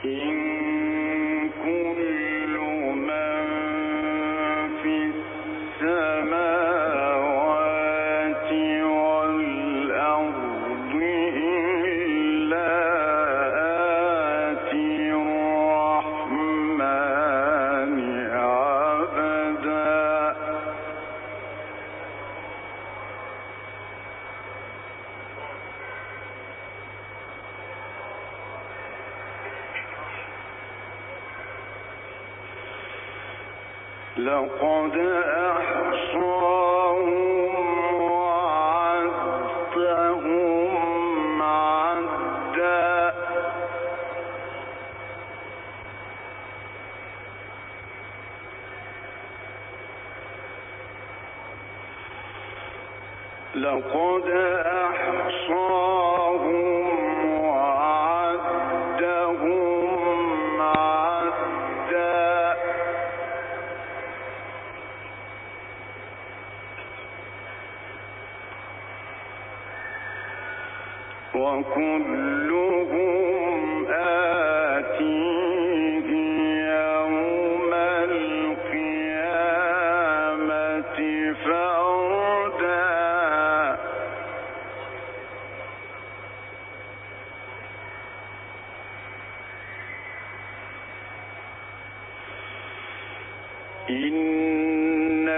إن كل من في السماوات والأرض إلا آتي الرحمن عبدا. لقد أحصاهم وعدهم عدا. لقد أحصاهم وعدهم عدا. وكلهم آتيه يوم القيامة فردا. إن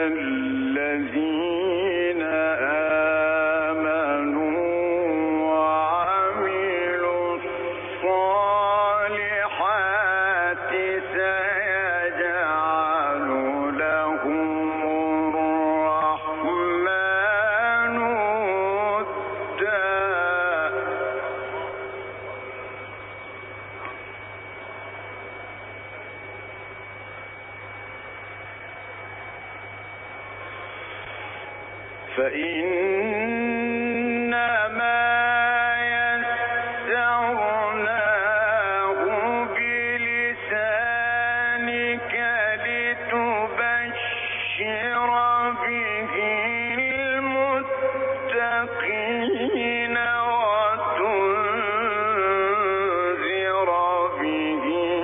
الذين آمنوا وعملوا الصالحات سيجعل لهم الرحمن ودا. فإنما يسرناه بلسانك لتبشر به المتقين وتنذر به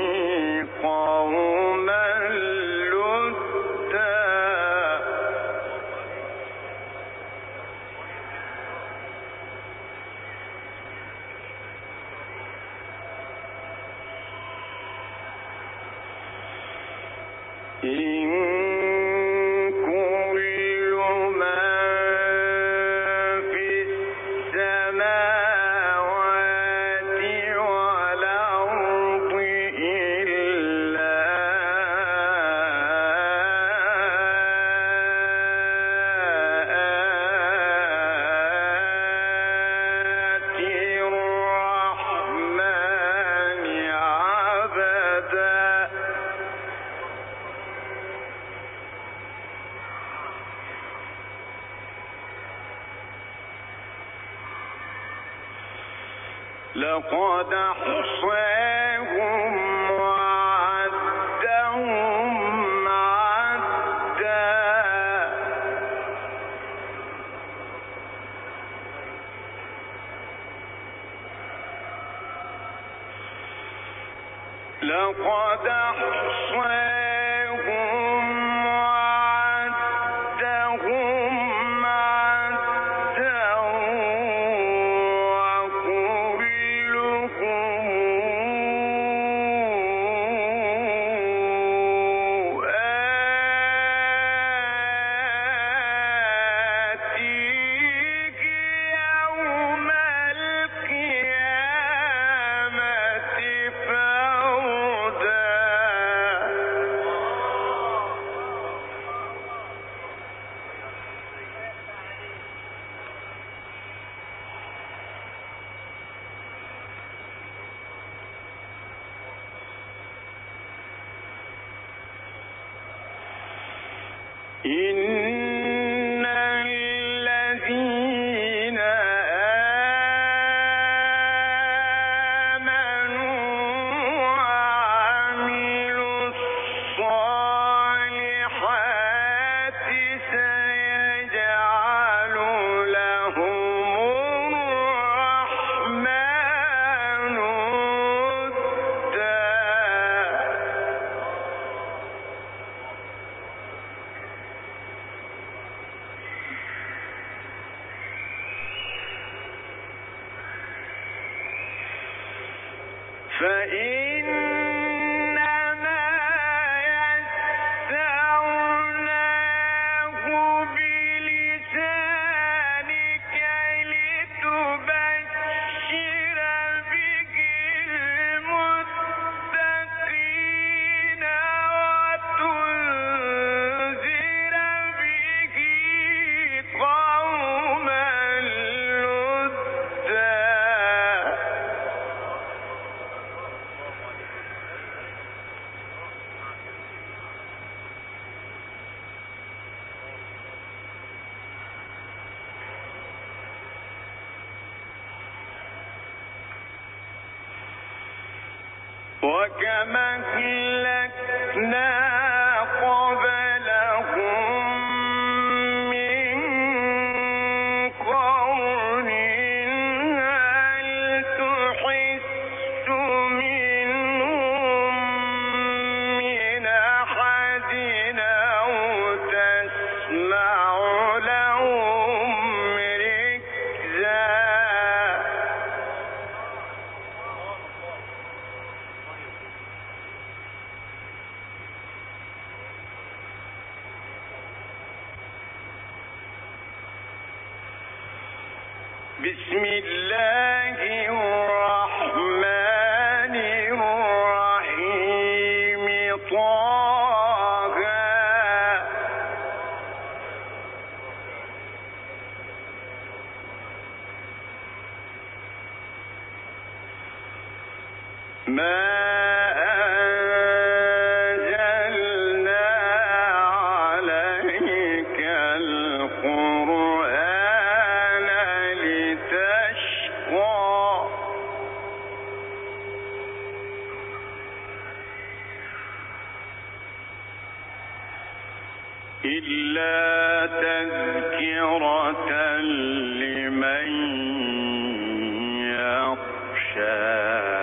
قوما لدا. إن كل من في السماوات والأرض إلا آتي الرحمن عبدا. لقد أحصاهم وعدهم عدا. لقد أحصاهم وعدهم عدا. إن الذين آمنوا وعملوا الصالحات سيجعل لهم الرحمن ودا. وكما أهلكنا قبلهم من قرن هل تحس منهم من أحد أو تسمع لهم ركزا بسم الله الرحمن الرحيم طه ما أنزلنا عليك القرآن لتشقى إلا تذكرة لمن يخشى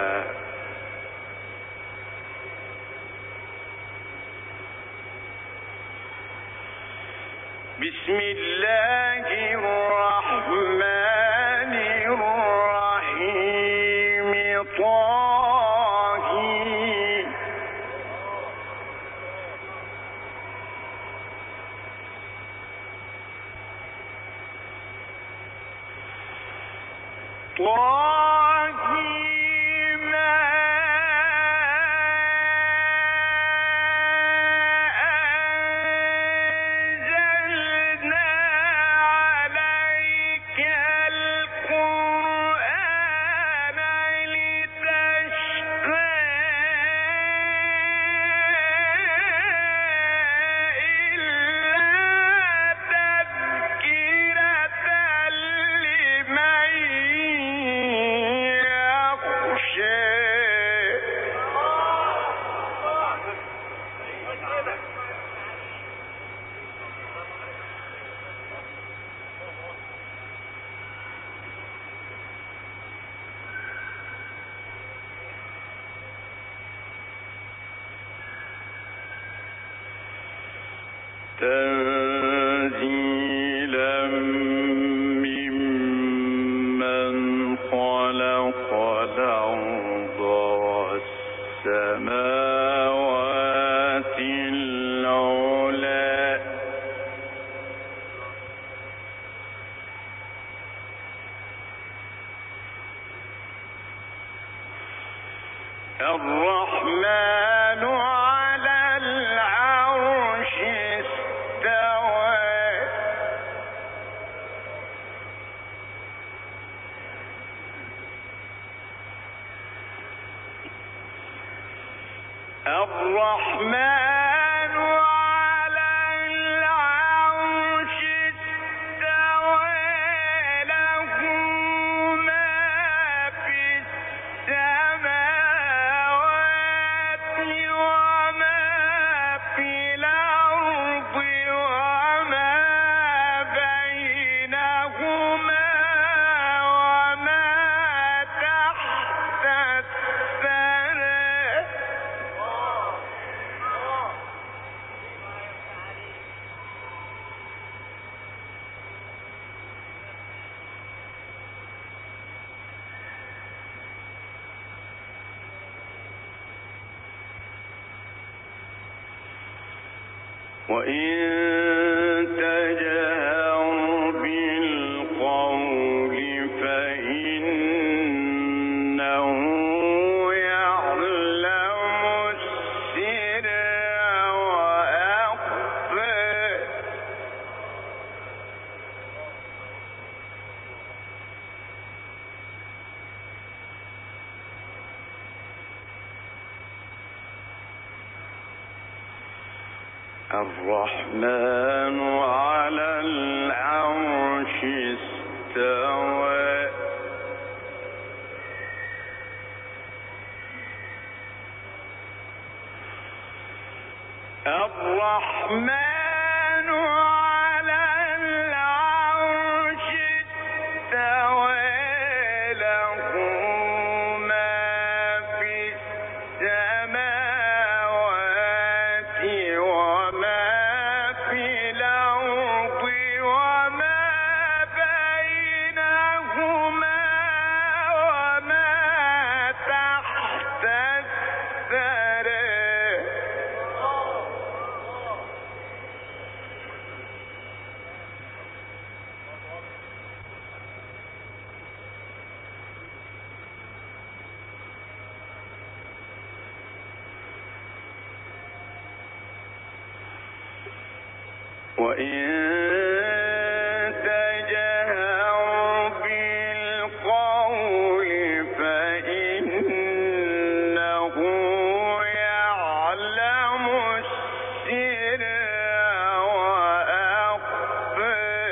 بسم الله الرحمن الرحيم طه ما أنزلنا عليك القرآن لتشقى إلا تذكرة لمن يخشى تنزيلا ممن خلق الأرض والسماوات العلى الرحمن على العرش استوى الرحمن على العرش استوى له ما في السماوات وإن تجهر بالقول فإنه يعلم السر وأخفى. الرحمن على العرش استوى. الرحمن على العرش استوى. له ما في السماوات وما في الأرض وما بينهما وما تحت الثرى. وإن تجهر بالقول فإنه يعلم السر وأخفى.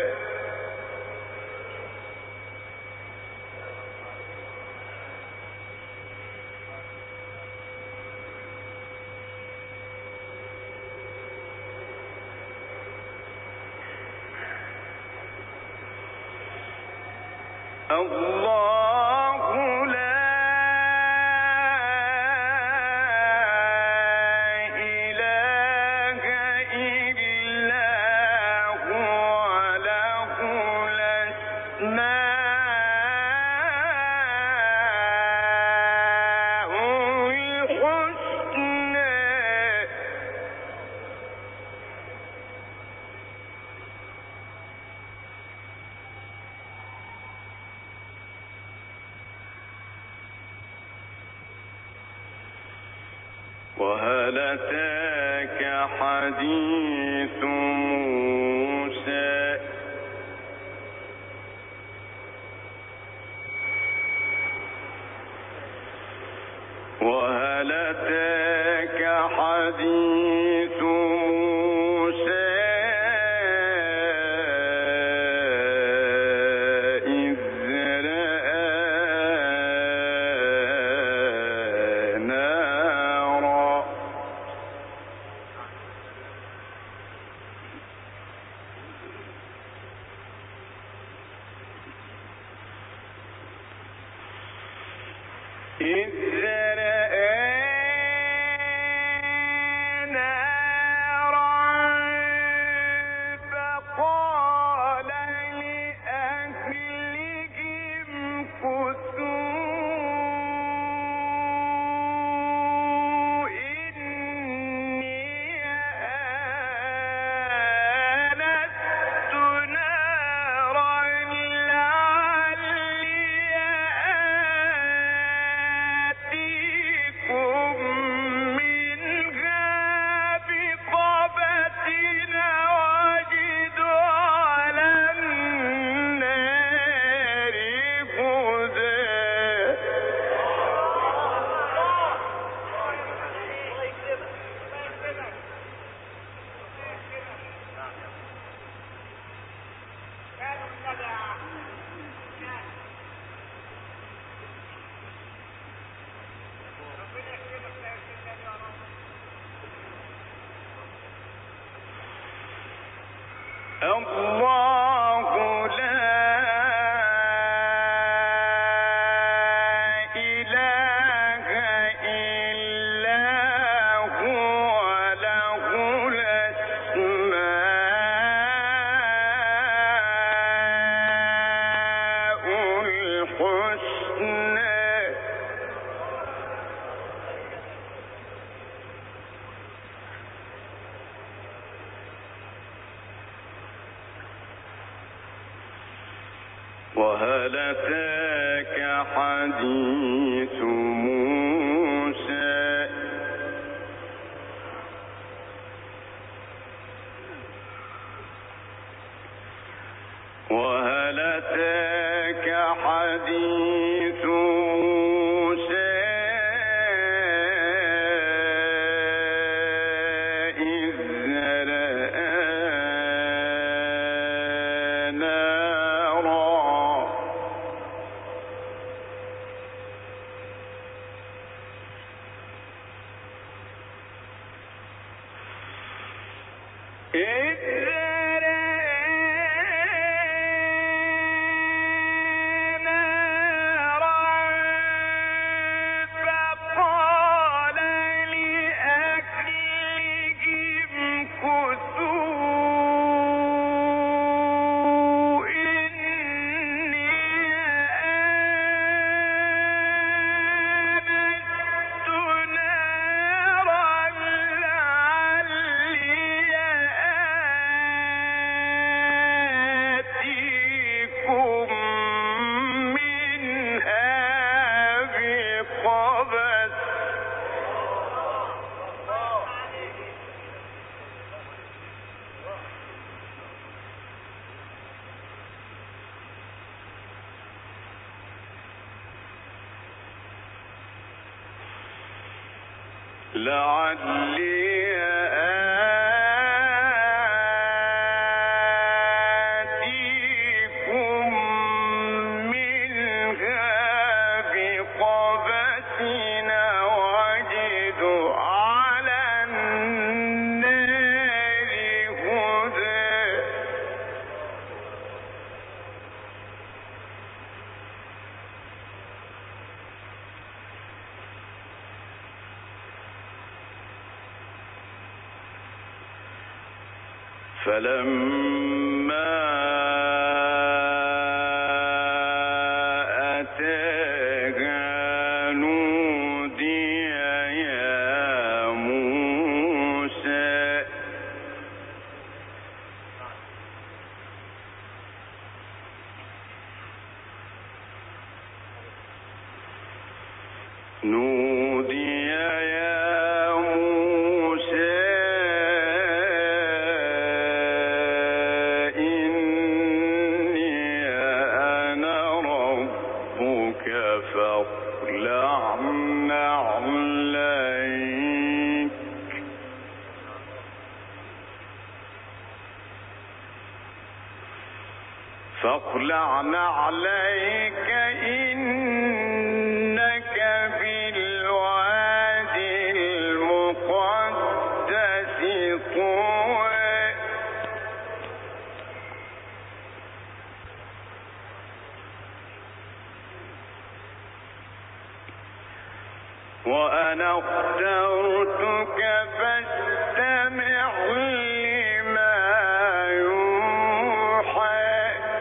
الله لا إله إلا هو له الأسماء الحسنى. وهل أتاك حديث موسى. وهل أتاك حديث موسى إذ رأى نارا. إذ رأى نارا فقال لأهلهم كثوا إني آنست نارا لعلي آتيكم منها بقبس وأجد على النار هدى. الله لا إله إلا هو له الأسماء الحسنى. وهل أتاك حديث موسى وهل أتاك حديث موسى إذ رأى نارا لعلي آتيكم منها بقبس وأجد على النار هدى فلما أتاها نودي يا موسى نودي يا موسى فاخلع نعليك إنك بالوادي المقدس طوى وأنا اخترتك فاستمع لما يوحى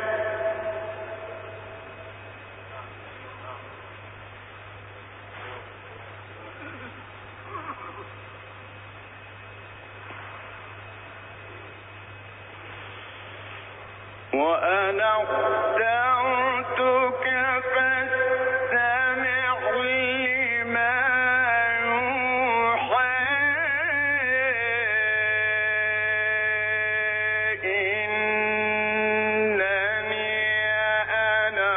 وأنا اخترتك فاستمع لما يوحى إنني أنا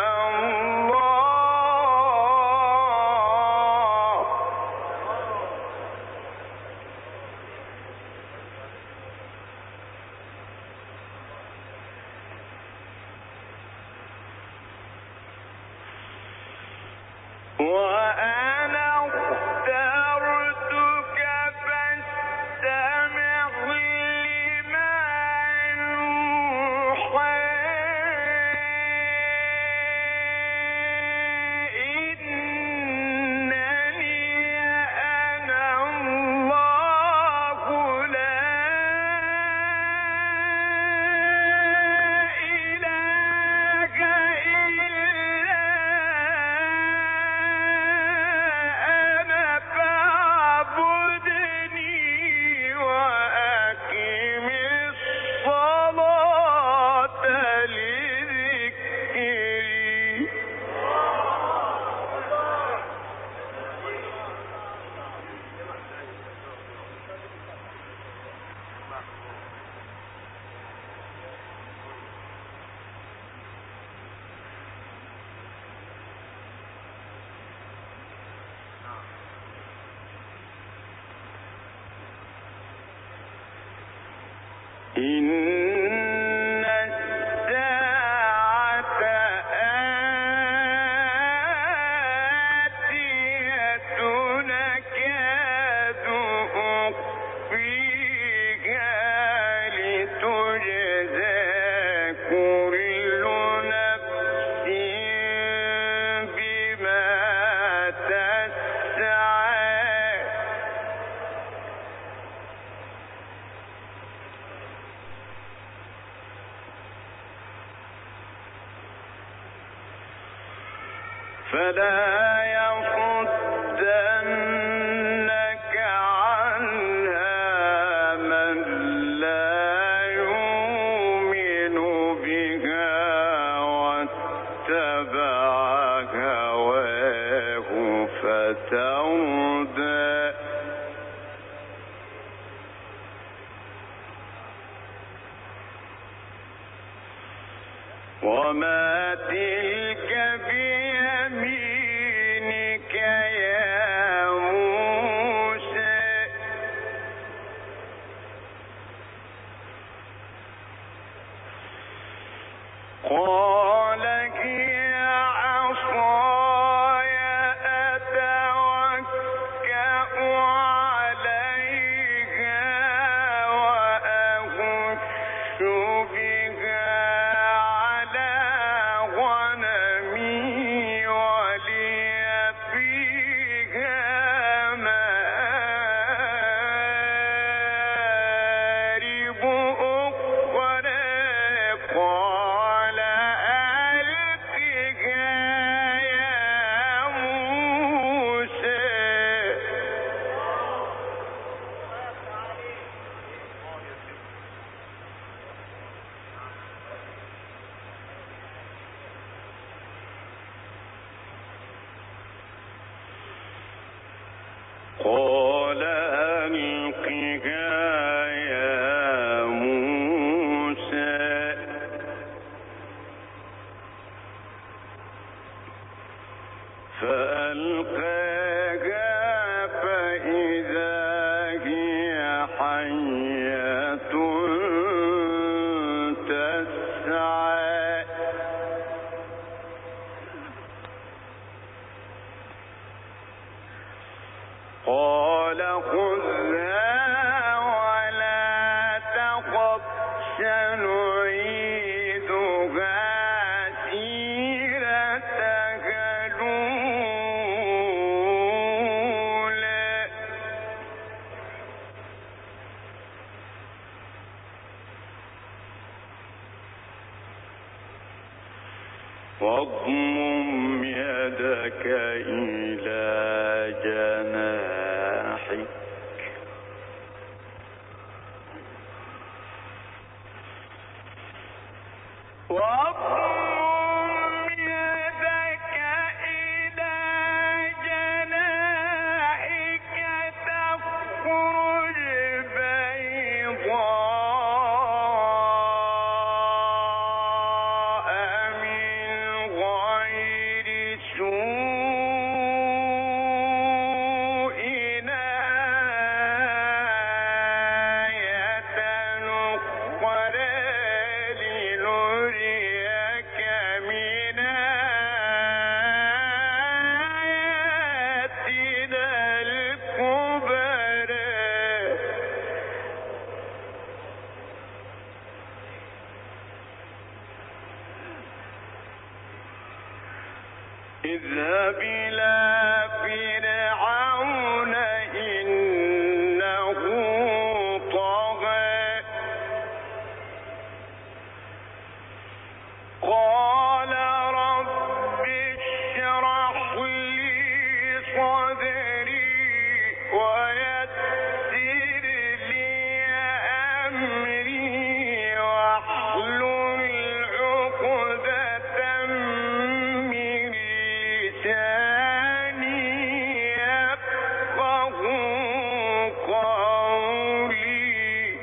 الله إن الساعة آتية أكاد أخفيها لتجزى كل نفس بما تسعى فلا يصدنك عنها من لا يؤمن بها واتبع هواه فتردى وما تلك بيمينك يا موسى قال هي عصاي أتوكأ عليها وأهش بها على غنمي ولي فيها مآرب أخرى قال ألقها يا موسى قال ألقها يا موسى فألقاها فإذا هي حية تسعى قال خذها ولا تخف سنعيدها سيرتها الأولى واضمم يدك إلى جناحك واضمم يدك إلى جناحك تخرج بيضاء من غير سوء آية أخرى لنريك من آياتنا الكبرى اذهب إلى فرعون إنه طغى قال رب اشرح لي صدري ويسر لي أمري واحلل عقدة من لساني يفقه قولي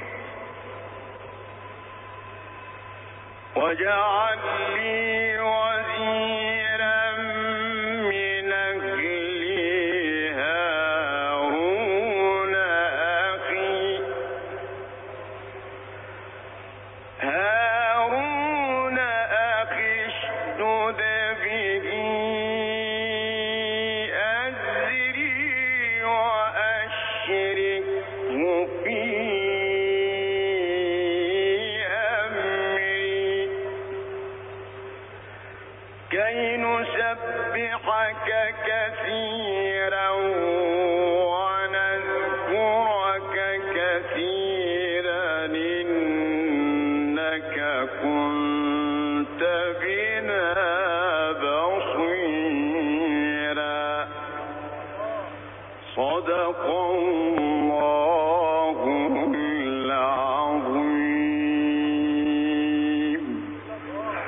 واجعل لي وزيرا من أهلي هارون أخي صدق الله